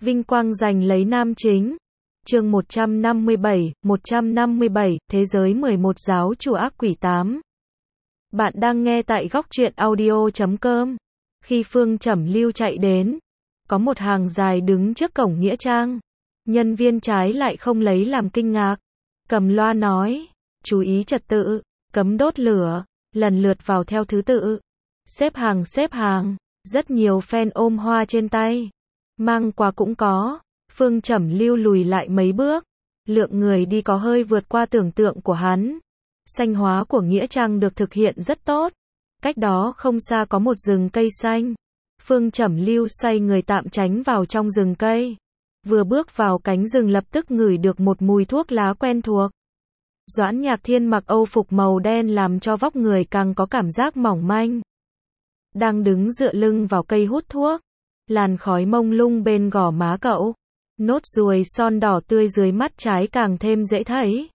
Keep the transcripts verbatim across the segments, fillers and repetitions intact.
Vinh quang giành lấy nam chính. Chương một trăm năm mươi bảy, một trăm năm mươi bảy, Thế giới mười một giáo chủ ác quỷ tám. Bạn đang nghe tại góc truyện audio chấm com. Khi Phương Trẩm Lưu chạy đến, có một hàng dài đứng trước cổng nghĩa trang. Nhân viên trái lại không lấy làm kinh ngạc. Cầm loa nói, chú ý trật tự, cấm đốt lửa, lần lượt vào theo thứ tự. Xếp hàng xếp hàng, rất nhiều fan ôm hoa trên tay. Mang quà cũng có. Phương Trẩm Lưu lùi lại mấy bước. Lượng người đi có hơi vượt qua tưởng tượng của hắn. Xanh hóa của nghĩa trang được thực hiện rất tốt. Cách đó không xa có một rừng cây xanh. Phương Trẩm Lưu xoay người tạm tránh vào trong rừng cây. Vừa bước vào cánh rừng lập tức ngửi được một mùi thuốc lá quen thuộc. Doãn Nhạc Thiên mặc âu phục màu đen làm cho vóc người càng có cảm giác mỏng manh. Đang đứng dựa lưng vào cây hút thuốc. Làn khói mông lung bên gò má cậu. Nốt ruồi son đỏ tươi dưới mắt trái càng thêm dễ thấy.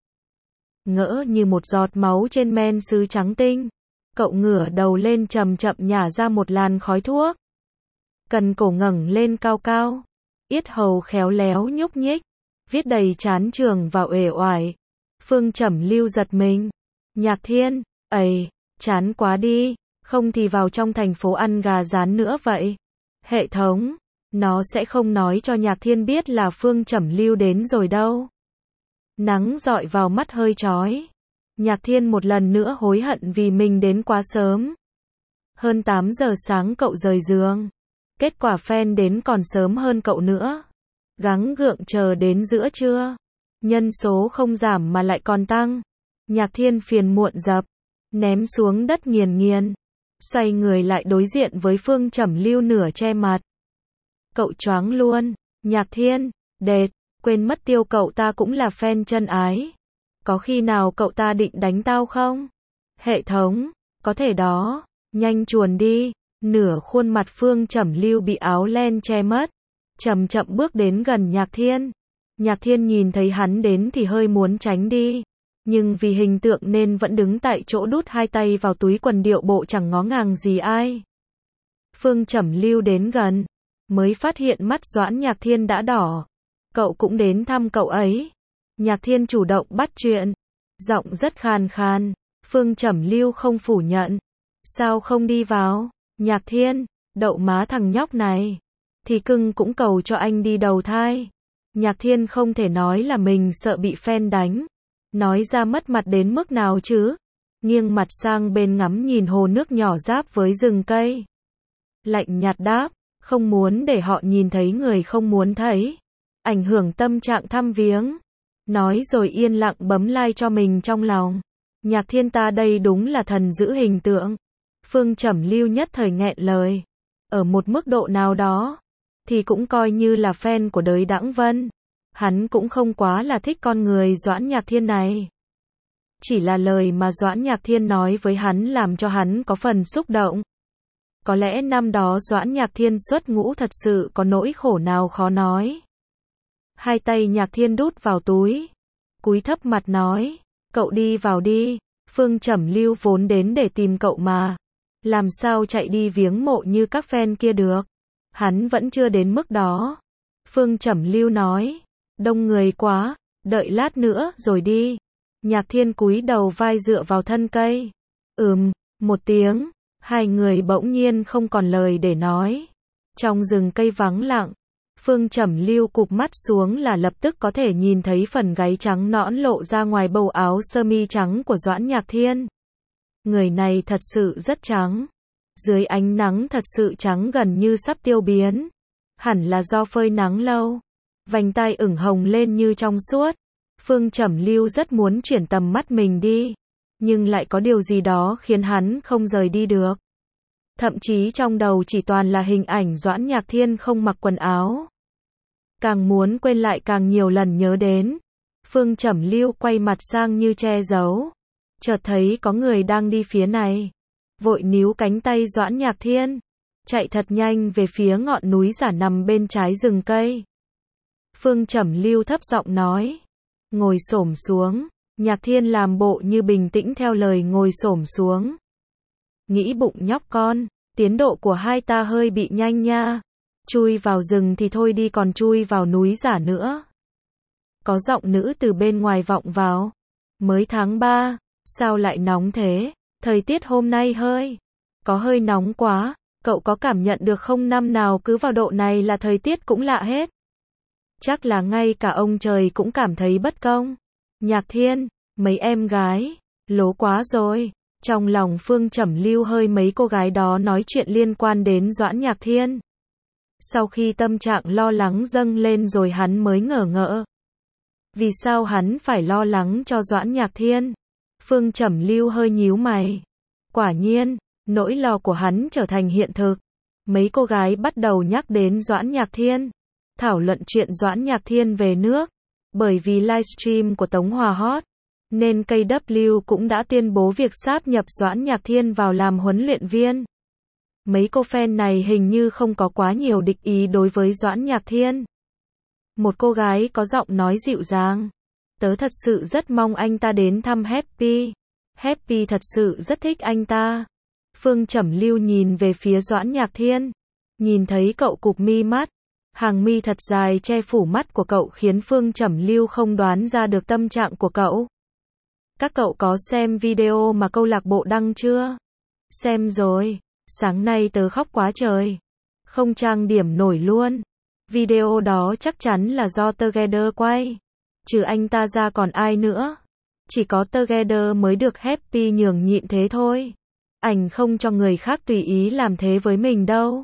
Ngỡ như một giọt máu trên men sứ trắng tinh. Cậu ngửa đầu lên chậm chậm nhả ra một làn khói thuốc. Cần cổ ngẩng lên cao cao. Yết hầu khéo léo nhúc nhích. Viết đầy chán trường và uể oải. Phương Trẩm Lưu giật mình. Nhạc Thiên, ầy, chán quá đi. Không thì vào trong thành phố ăn gà rán nữa vậy. Hệ thống, nó sẽ không nói cho Nhạc Thiên biết là Phương Trẩm Lưu đến rồi đâu. Nắng rọi vào mắt hơi chói. Nhạc Thiên một lần nữa hối hận vì mình đến quá sớm. Hơn tám giờ sáng cậu rời giường. Kết quả fan đến còn sớm hơn cậu nữa. Gắng gượng chờ đến giữa trưa. Nhân số không giảm mà lại còn tăng. Nhạc Thiên phiền muộn dập. Ném xuống đất nghiền nghiền. Xoay người lại đối diện với Phương Trẩm Lưu nửa che mặt. Cậu choáng luôn. Nhạc Thiên, đệt, quên mất tiêu cậu ta cũng là fan chân ái. Có khi nào cậu ta định đánh tao không? Hệ thống, có thể đó. Nhanh chuồn đi. Nửa khuôn mặt Phương Trẩm Lưu bị áo len che mất. Chậm chậm bước đến gần Nhạc Thiên. Nhạc Thiên nhìn thấy hắn đến thì hơi muốn tránh đi. Nhưng vì hình tượng nên vẫn đứng tại chỗ đút hai tay vào túi quần điệu bộ chẳng ngó ngàng gì ai. Phương Trẩm Lưu đến gần. Mới phát hiện mắt Doãn Nhạc Thiên đã đỏ. Cậu cũng đến thăm cậu ấy. Nhạc Thiên chủ động bắt chuyện. Giọng rất khàn khàn. Phương Trẩm Lưu không phủ nhận. Sao không đi vào? Nhạc Thiên, đậu má thằng nhóc này. Thì cưng cũng cầu cho anh đi đầu thai. Nhạc Thiên không thể nói là mình sợ bị fan đánh. Nói ra mất mặt đến mức nào chứ? Nghiêng mặt sang bên ngắm nhìn hồ nước nhỏ giáp với rừng cây. Lạnh nhạt đáp, không muốn để họ nhìn thấy người không muốn thấy. Ảnh hưởng tâm trạng thăm viếng. Nói rồi yên lặng bấm like cho mình trong lòng. Nhạc Thiên ta đây đúng là thần giữ hình tượng. Phương Trẩm Lưu nhất thời nghẹn lời. Ở một mức độ nào đó, thì cũng coi như là fan của đới Đãng Vân. Hắn cũng không quá là thích con người Doãn Nhạc Thiên này. Chỉ là lời mà Doãn Nhạc Thiên nói với hắn làm cho hắn có phần xúc động. Có lẽ năm đó Doãn Nhạc Thiên xuất ngũ thật sự có nỗi khổ nào khó nói. Hai tay Nhạc Thiên đút vào túi. Cúi thấp mặt nói, cậu đi vào đi. Phương Trẩm Lưu vốn đến để tìm cậu mà. Làm sao chạy đi viếng mộ như các fan kia được. Hắn vẫn chưa đến mức đó. Phương Trẩm Lưu nói, đông người quá, đợi lát nữa rồi đi. Nhạc Thiên cúi đầu vai dựa vào thân cây. Ừm, một tiếng, hai người bỗng nhiên không còn lời để nói. Trong rừng cây vắng lặng, Phương Trẩm Lưu cụp mắt xuống là lập tức có thể nhìn thấy phần gáy trắng nõn lộ ra ngoài bầu áo sơ mi trắng của Doãn Nhạc Thiên. Người này thật sự rất trắng. Dưới ánh nắng thật sự trắng gần như sắp tiêu biến. Hẳn là do phơi nắng lâu. Vành tai ửng hồng lên như trong suốt. Phương Trẩm Lưu rất muốn chuyển tầm mắt mình đi. Nhưng lại có điều gì đó khiến hắn không rời đi được. Thậm chí trong đầu chỉ toàn là hình ảnh Doãn Nhạc Thiên không mặc quần áo. Càng muốn quên lại càng nhiều lần nhớ đến. Phương Trẩm Lưu quay mặt sang như che giấu. Chợt thấy có người đang đi phía này. Vội níu cánh tay Doãn Nhạc Thiên. Chạy thật nhanh về phía ngọn núi giả nằm bên trái rừng cây. Phương Trẩm Lưu thấp giọng nói. Ngồi xổm xuống. Nhạc Thiên làm bộ như bình tĩnh theo lời ngồi xổm xuống. Nghĩ bụng nhóc con, tiến độ của hai ta hơi bị nhanh nha. Chui vào rừng thì thôi đi còn chui vào núi giả nữa. Có giọng nữ từ bên ngoài vọng vào. Mới tháng ba, sao lại nóng thế? Thời tiết hôm nay hơi, có hơi nóng quá, cậu có cảm nhận được không, năm nào cứ vào độ này là thời tiết cũng lạ hết. Chắc là ngay cả ông trời cũng cảm thấy bất công. Nhạc Thiên, mấy em gái, lố quá rồi. Trong lòng Phương Trầm lưu hơi mấy cô gái đó nói chuyện liên quan đến Doãn Nhạc Thiên. Sau khi tâm trạng lo lắng dâng lên rồi hắn mới ngờ ngợ. Vì sao hắn phải lo lắng cho Doãn Nhạc Thiên? Phương Trầm lưu hơi nhíu mày. Quả nhiên, nỗi lo của hắn trở thành hiện thực. Mấy cô gái bắt đầu nhắc đến Doãn Nhạc Thiên, thảo luận chuyện Doãn Nhạc Thiên về nước. Bởi vì livestream của Tống Hòa hot, nên ca vê cũng đã tuyên bố việc sáp nhập Doãn Nhạc Thiên vào làm huấn luyện viên. Mấy cô fan này hình như không có quá nhiều địch ý đối với Doãn Nhạc Thiên. Một cô gái có giọng nói dịu dàng. Tớ thật sự rất mong anh ta đến thăm Happy. Happy thật sự rất thích anh ta. Phương Trầm lưu nhìn về phía Doãn Nhạc Thiên. Nhìn thấy cậu cụp mi mắt. Hàng mi thật dài che phủ mắt của cậu khiến Phương Trầm lưu không đoán ra được tâm trạng của cậu. Các cậu có xem video mà câu lạc bộ đăng chưa? Xem rồi. Sáng nay tớ khóc quá trời. Không trang điểm nổi luôn. Video đó chắc chắn là do Together quay. Trừ anh ta ra còn ai nữa? Chỉ có Together mới được Happy nhường nhịn thế thôi. Ảnh không cho người khác tùy ý làm thế với mình đâu.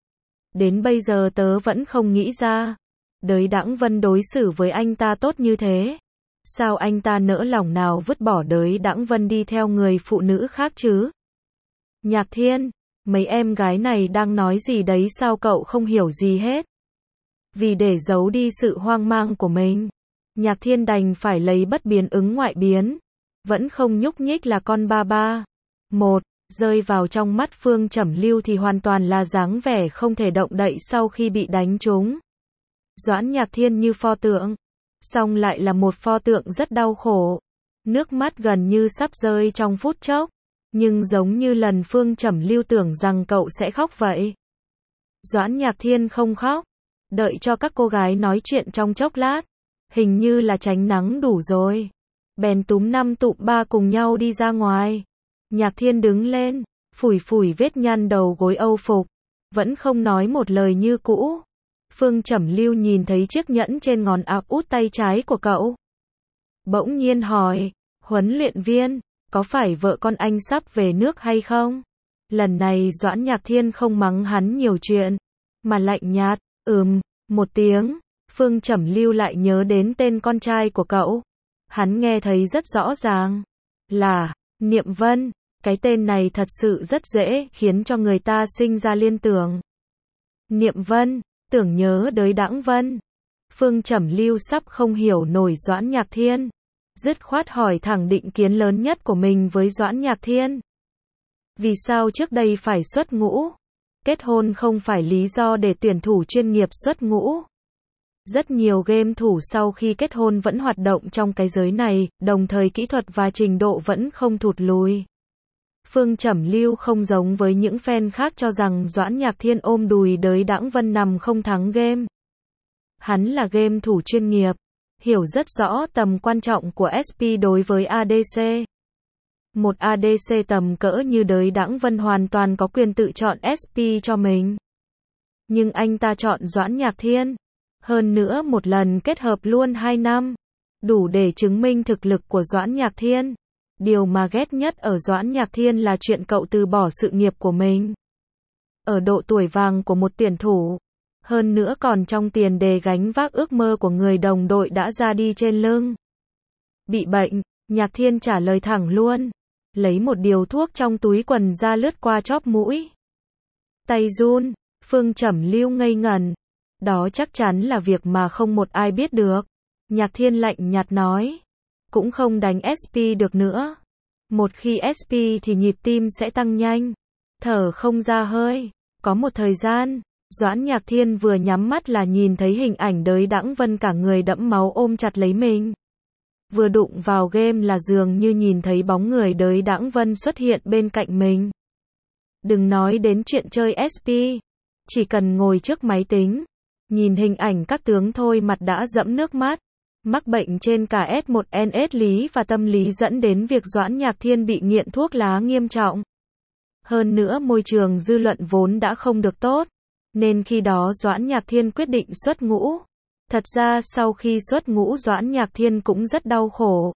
Đến bây giờ tớ vẫn không nghĩ ra. Đới Đãng Vân đối xử với anh ta tốt như thế. Sao anh ta nỡ lòng nào vứt bỏ Đới Đãng Vân đi theo người phụ nữ khác chứ? Nhạc Thiên, mấy em gái này đang nói gì đấy, sao cậu không hiểu gì hết? Vì để giấu đi sự hoang mang của mình, Nhạc Thiên đành phải lấy bất biến ứng ngoại biến. Vẫn không nhúc nhích là con ba ba. Một, rơi vào trong mắt Phương Trầm lưu thì hoàn toàn là dáng vẻ không thể động đậy sau khi bị đánh trúng. Doãn Nhạc Thiên như pho tượng, song lại là một pho tượng rất đau khổ. Nước mắt gần như sắp rơi trong phút chốc. Nhưng giống như lần Phương Trầm lưu tưởng rằng cậu sẽ khóc vậy. Doãn Nhạc Thiên không khóc. Đợi cho các cô gái nói chuyện trong chốc lát. Hình như là tránh nắng đủ rồi. Bèn túm năm tụm ba cùng nhau đi ra ngoài. Nhạc Thiên đứng lên, phủi phủi vết nhăn đầu gối âu phục. Vẫn không nói một lời như cũ. Phương Trầm lưu nhìn thấy chiếc nhẫn trên ngón áp út tay trái của cậu. Bỗng nhiên hỏi, huấn luyện viên, có phải vợ con anh sắp về nước hay không? Lần này Doãn Nhạc Thiên không mắng hắn nhiều chuyện, mà lạnh nhạt, ừm, một tiếng. Phương Trầm lưu lại nhớ đến tên con trai của cậu. Hắn nghe thấy rất rõ ràng. Là, Niệm Vân. Cái tên này thật sự rất dễ khiến cho người ta sinh ra liên tưởng. Niệm Vân, tưởng nhớ Đới Đãng Vân. Phương Trầm lưu sắp không hiểu nổi Doãn Nhạc Thiên. Dứt khoát hỏi thẳng định kiến lớn nhất của mình với Doãn Nhạc Thiên. Vì sao trước đây phải xuất ngũ? Kết hôn không phải lý do để tuyển thủ chuyên nghiệp xuất ngũ. Rất nhiều game thủ sau khi kết hôn vẫn hoạt động trong cái giới này, đồng thời kỹ thuật và trình độ vẫn không thụt lùi. Phương Trầm lưu không giống với những fan khác cho rằng Doãn Nhạc Thiên ôm đùi Đới Đãng Vân nằm không thắng game. Hắn là game thủ chuyên nghiệp, hiểu rất rõ tầm quan trọng của ét pê đối với a đê xê. Một a đê xê tầm cỡ như Đới Đãng Vân hoàn toàn có quyền tự chọn ét pê cho mình. Nhưng anh ta chọn Doãn Nhạc Thiên. Hơn nữa một lần kết hợp luôn hai năm. Đủ để chứng minh thực lực của Doãn Nhạc Thiên. Điều mà ghét nhất ở Doãn Nhạc Thiên là chuyện cậu từ bỏ sự nghiệp của mình. Ở độ tuổi vàng của một tuyển thủ. Hơn nữa còn trong tiền đề gánh vác ước mơ của người đồng đội đã ra đi trên lưng. Bị bệnh, Nhạc Thiên trả lời thẳng luôn. Lấy một điều thuốc trong túi quần ra lướt qua chóp mũi. Tay run, Phương Trầm lưu ngây ngẩn. Đó chắc chắn là việc mà không một ai biết được. Nhạc Thiên lạnh nhạt nói. Cũng không đánh ét pê được nữa. Một khi ét pê thì nhịp tim sẽ tăng nhanh. Thở không ra hơi. Có một thời gian, Doãn Nhạc Thiên vừa nhắm mắt là nhìn thấy hình ảnh Đới Đãng Vân cả người đẫm máu ôm chặt lấy mình. Vừa đụng vào game là dường như nhìn thấy bóng người Đới Đãng Vân xuất hiện bên cạnh mình. Đừng nói đến chuyện chơi ét pê. Chỉ cần ngồi trước máy tính, nhìn hình ảnh các tướng thôi mặt đã dẫm nước mắt. Mắc bệnh trên cả S một N S lý và tâm lý dẫn đến việc Doãn Nhạc Thiên bị nghiện thuốc lá nghiêm trọng. Hơn nữa môi trường dư luận vốn đã không được tốt, nên khi đó Doãn Nhạc Thiên quyết định xuất ngũ. Thật ra sau khi xuất ngũ Doãn Nhạc Thiên cũng rất đau khổ.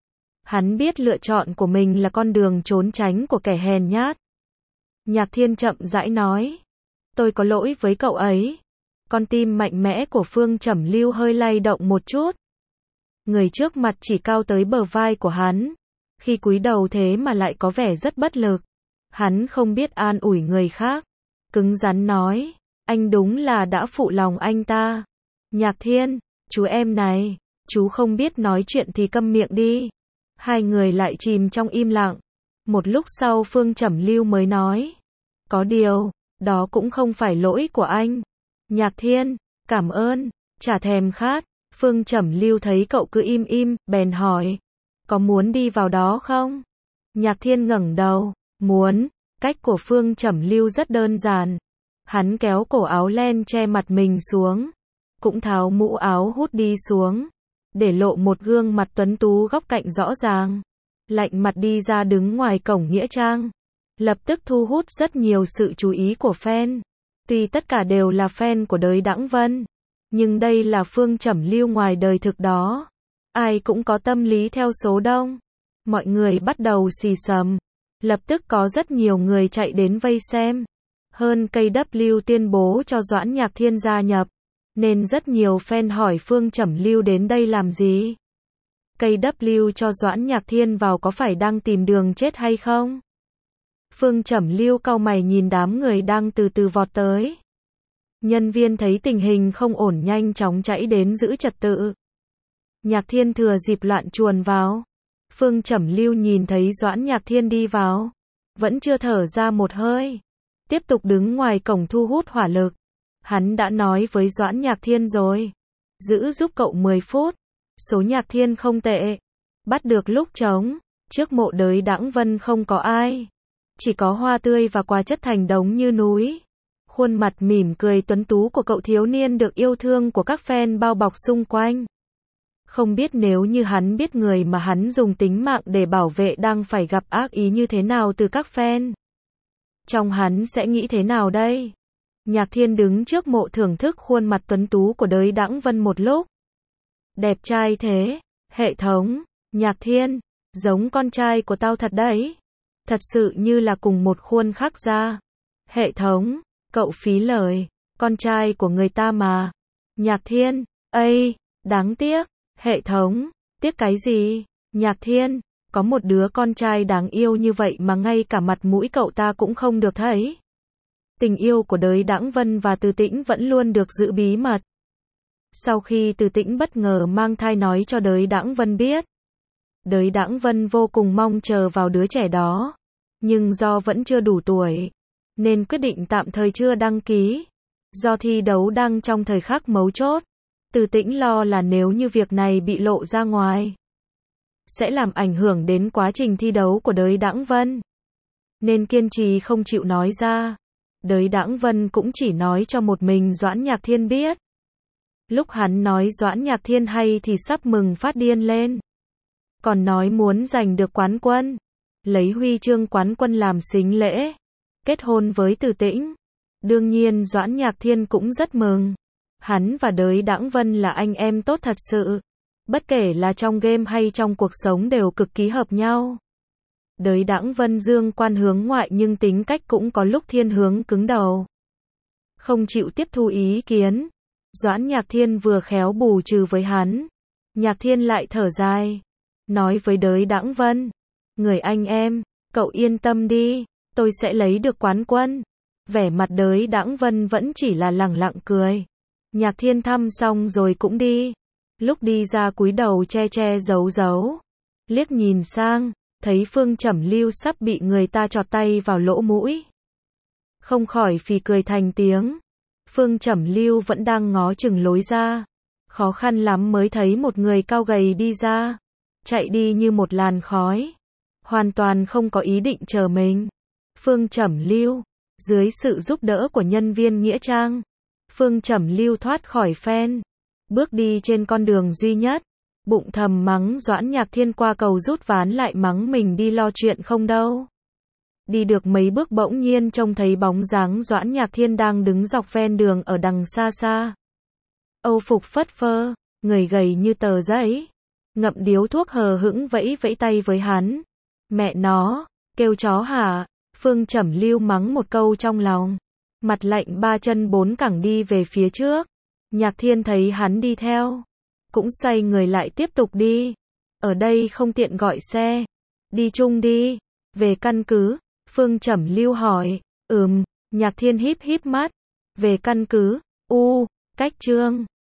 Hắn biết lựa chọn của mình là con đường trốn tránh của kẻ hèn nhát. Nhạc Thiên chậm rãi nói, tôi có lỗi với cậu ấy. Con tim mạnh mẽ của Phương Trẩm Lưu hơi lay động một chút. Người trước mặt chỉ cao tới bờ vai của hắn. Khi cúi đầu thế mà lại có vẻ rất bất lực. Hắn không biết an ủi người khác. Cứng rắn nói, anh đúng là đã phụ lòng anh ta. Nhạc Thiên, chú em này, chú không biết nói chuyện thì câm miệng đi. Hai người lại chìm trong im lặng. Một lúc sau Phương Trẩm Lưu mới nói, có điều, đó cũng không phải lỗi của anh. Nhạc Thiên, cảm ơn, chả thèm khát. Phương Trẩm Lưu thấy cậu cứ im im, bèn hỏi, có muốn đi vào đó không? Nhạc Thiên ngẩng đầu, muốn. Cách của Phương Trẩm Lưu rất đơn giản. Hắn kéo cổ áo len che mặt mình xuống, cũng tháo mũ áo hút đi xuống, để lộ một gương mặt tuấn tú góc cạnh rõ ràng. Lạnh mặt đi ra đứng ngoài cổng nghĩa trang, lập tức thu hút rất nhiều sự chú ý của fan. Tuy tất cả đều là fan của Đới Đãng Vân, nhưng đây là Phương Trẩm Lưu ngoài đời thực đó. Ai cũng có tâm lý theo số đông. Mọi người bắt đầu xì xầm. Lập tức có rất nhiều người chạy đến vây xem. Hơn ca vê tuyên bố cho Doãn Nhạc Thiên gia nhập, nên rất nhiều fan hỏi Phương Trẩm Lưu đến đây làm gì. ca vê cho Doãn Nhạc Thiên vào có phải đang tìm đường chết hay không? Phương Trẩm Lưu cau mày nhìn đám người đang từ từ vọt tới. Nhân viên thấy tình hình không ổn nhanh chóng chạy đến giữ trật tự. Nhạc Thiên thừa dịp loạn chuồn vào. Phương Trẩm Lưu nhìn thấy Doãn Nhạc Thiên đi vào, vẫn chưa thở ra một hơi, tiếp tục đứng ngoài cổng thu hút hỏa lực. Hắn đã nói với Doãn Nhạc Thiên rồi, giữ giúp cậu mười phút. Số Nhạc Thiên không tệ, bắt được lúc trống. Trước mộ Đới Đãng Vân không có ai, chỉ có hoa tươi và quà chất thành đống như núi. Khuôn mặt mỉm cười tuấn tú của cậu thiếu niên được yêu thương của các fan bao bọc xung quanh. Không biết nếu như hắn biết người mà hắn dùng tính mạng để bảo vệ đang phải gặp ác ý như thế nào từ các fan. Trong hắn sẽ nghĩ thế nào đây? Nhạc Thiên đứng trước mộ thưởng thức khuôn mặt tuấn tú của Đới Đãng Vân một lúc. Đẹp trai thế. Hệ thống, Nhạc Thiên, giống con trai của tao thật đấy. Thật sự như là cùng một khuôn khắc ra. Hệ thống, cậu phí lời, con trai của người ta mà. Nhạc Thiên, ây, đáng tiếc. Hệ thống, tiếc cái gì? Nhạc Thiên, có một đứa con trai đáng yêu như vậy mà ngay cả mặt mũi cậu ta cũng không được thấy. Tình yêu của Đới Đãng Vân và Từ Tĩnh vẫn luôn được giữ bí mật. Sau khi Từ Tĩnh bất ngờ mang thai nói cho Đới Đãng Vân biết, Đới Đãng Vân vô cùng mong chờ vào đứa trẻ đó, nhưng do vẫn chưa đủ tuổi, nên quyết định tạm thời chưa đăng ký. Do thi đấu đang trong thời khắc mấu chốt, Từ Tĩnh lo là nếu như việc này bị lộ ra ngoài, sẽ làm ảnh hưởng đến quá trình thi đấu của Đới Đãng Vân, nên kiên trì không chịu nói ra. Đới Đãng Vân cũng chỉ nói cho một mình Doãn Nhạc Thiên biết. Lúc hắn nói Doãn Nhạc Thiên hay thì sắp mừng phát điên lên. Còn nói muốn giành được quán quân, lấy huy chương quán quân làm sính lễ, kết hôn với Từ Tĩnh. Đương nhiên Doãn Nhạc Thiên cũng rất mừng. Hắn và Đới Đãng Vân là anh em tốt thật sự. Bất kể là trong game hay trong cuộc sống đều cực kỳ hợp nhau. Đới Đãng Vân dương quan hướng ngoại nhưng tính cách cũng có lúc thiên hướng cứng đầu, không chịu tiếp thu ý kiến. Doãn Nhạc Thiên vừa khéo bù trừ với hắn. Nhạc Thiên lại thở dài, nói với Đới Đãng Vân, người anh em, cậu yên tâm đi, tôi sẽ lấy được quán quân. Vẻ mặt Đới Đãng Vân vẫn chỉ là lẳng lặng cười. Nhạc Thiên thăm xong rồi cũng đi. Lúc đi ra cúi đầu che che giấu giấu, liếc nhìn sang, thấy Phương Trẩm Lưu sắp bị người ta chọt tay vào lỗ mũi, không khỏi phì cười thành tiếng. Phương Trẩm Lưu vẫn đang ngó chừng lối ra, khó khăn lắm mới thấy một người cao gầy đi ra, chạy đi như một làn khói, hoàn toàn không có ý định chờ mình. Phương Trẩm Lưu, Dưới sự giúp đỡ của nhân viên nghĩa trang, Phương Trầm Lưu thoát khỏi phen, bước đi trên con đường duy nhất, bụng thầm mắng Doãn Nhạc Thiên qua cầu rút ván lại mắng mình đi lo chuyện không đâu. Đi được mấy bước bỗng nhiên trông thấy bóng dáng Doãn Nhạc Thiên đang đứng dọc ven đường ở đằng xa xa. Âu phục phất phơ, người gầy như tờ giấy, ngậm điếu thuốc hờ hững vẫy vẫy tay với hắn. Mẹ nó, kêu chó hả? Phương Trầm Lưu mắng một câu trong lòng, mặt lạnh ba chân bốn cẳng đi về phía trước. Nhạc Thiên thấy hắn đi theo, cũng xoay người lại tiếp tục đi. Ở đây không tiện gọi xe, đi chung đi. Về căn cứ? Phương Trầm Lưu hỏi. Ừm, Nhạc Thiên híp híp mắt. Về căn cứ? U, cách Trương